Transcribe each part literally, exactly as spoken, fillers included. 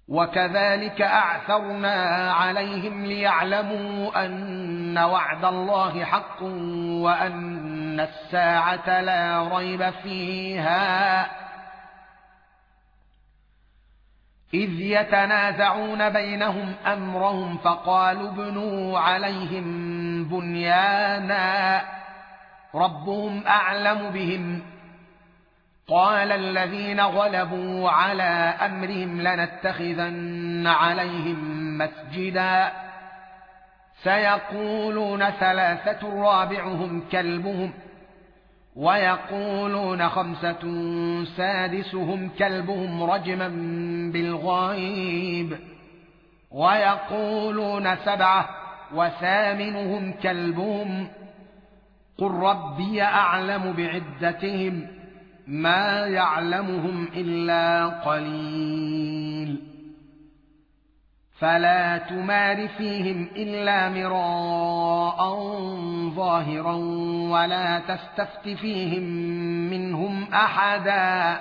وكذلك أعثرنا عليهم ليعلموا أن وعد الله حق وأن الساعة لا ريب فيها إذ يتنازعون بينهم أمرهم فقالوا ابنوا عليهم بنيانا ربهم أعلم بهم قال الذين غلبوا على أمرهم لنتخذن عليهم مسجدا سيقولون ثلاثة رابعهم كلبهم ويقولون خمسة سادسهم كلبهم رجما بالغيب ويقولون سبعة وثامنهم كلبهم قل ربي أعلم بعدتهم ما يعلمهم إلا قليل فلا تمار فيهم إلا مراء ظاهرا ولا تستفت فيهم منهم أحدا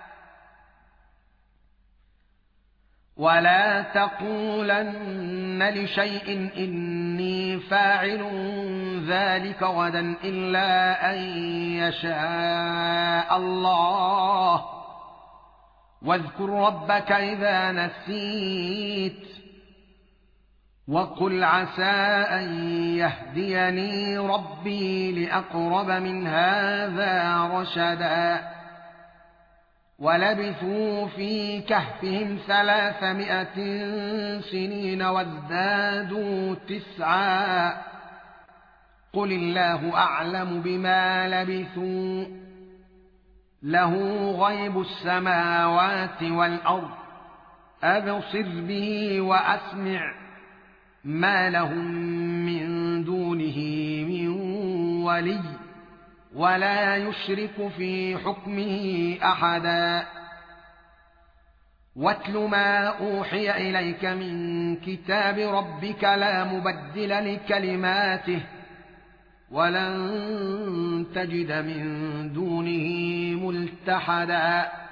ولا تقولن لشيء إني فاعل ذلك غدا إلا أن يشاء الله واذكر ربك إذا نسيت وقل عسى أن يهديني ربي لأقرب من هذا رشدا ولبثوا في كهفهم ثلاثمائة سنين وازدادوا تسعا قل الله أعلم بما لبثوا له غيب السماوات والأرض أبصر به وأسمع ما لهم من دونه من ولي ولا يشرك في حكمه أحدا واتل ما أوحي إليك من كتاب ربك لا مبدل لكلماته ولن تجد من دونه ملتحدا